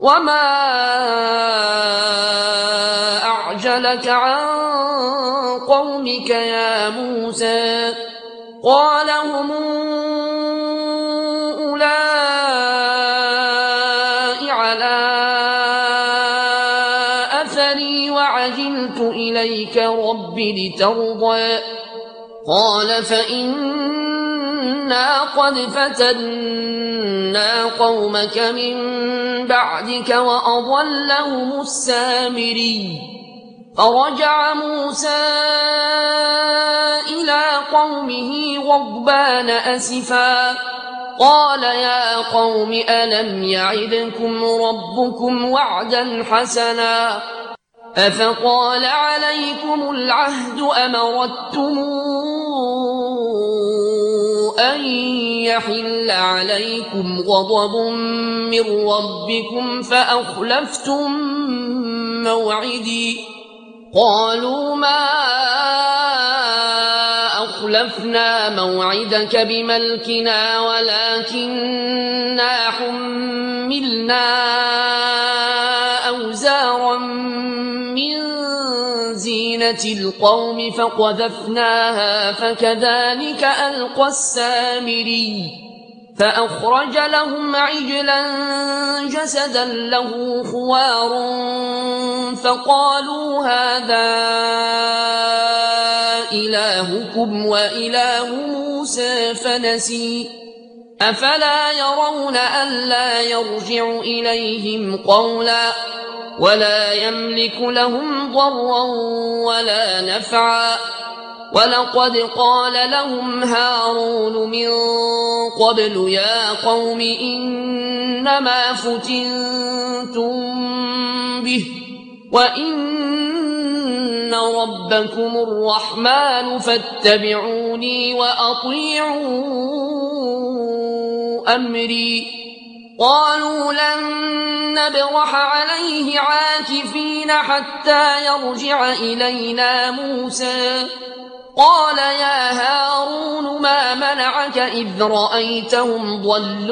وما أعجلك عن قومك يا موسى قال هم أولئك على أثري وعجلت إليك رب لترضى قال فإنا قد فتنا قومك من بعدك وأضلهم السامري فرجع موسى إلى قومه غضبان أسفا قال يا قوم ألم يعدكم ربكم وعدا حسنا أفطال عليكم العهد أم أردتم أن يحل عليكم غضب من ربكم فأخلفتم موعدي قالوا ما أخلفنا موعدك بملكنا ولكننا حملنا أوزارا من زينة القوم فقذفناها فكذلك ألقى السامري فأخرج لهم عجلا جسدا له خوار فقالوا هذا إلهكم وإله موسى فنسي أفلا يرون ألا يرجع إليهم قولا ولا يملك لهم ضرا ولا نفعا ولقد قال لهم هارون من قبل يا قوم إنما فتنتم به وإن ربكم الرحمن فاتبعوني وأطيعوا أمري قالوا لن نبرح عليه عاكفين حتى يرجع إلينا موسى قال يا هارون ما منعك إذ رأيتهم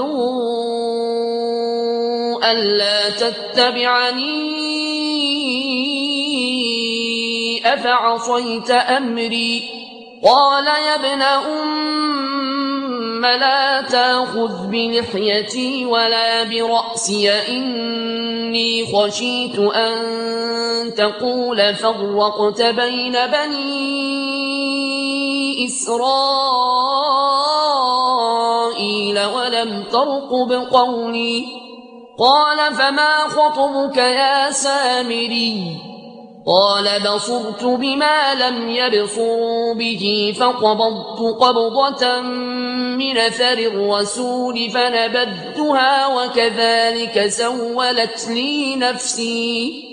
ضلوا ألا تتبعني أفعصيت أمري قال يا ابن لا تأخذ بلحيتي ولا برأسي إني خشيت أن تقول فرقت بين بني إسرائيل ولم ترقب قولي قال فما خطبك يا سامري قال بصرت بما لم يبصروا به فقبضت قبضة من أثر الرسول فنبذتها وكذلك سولت لي نفسي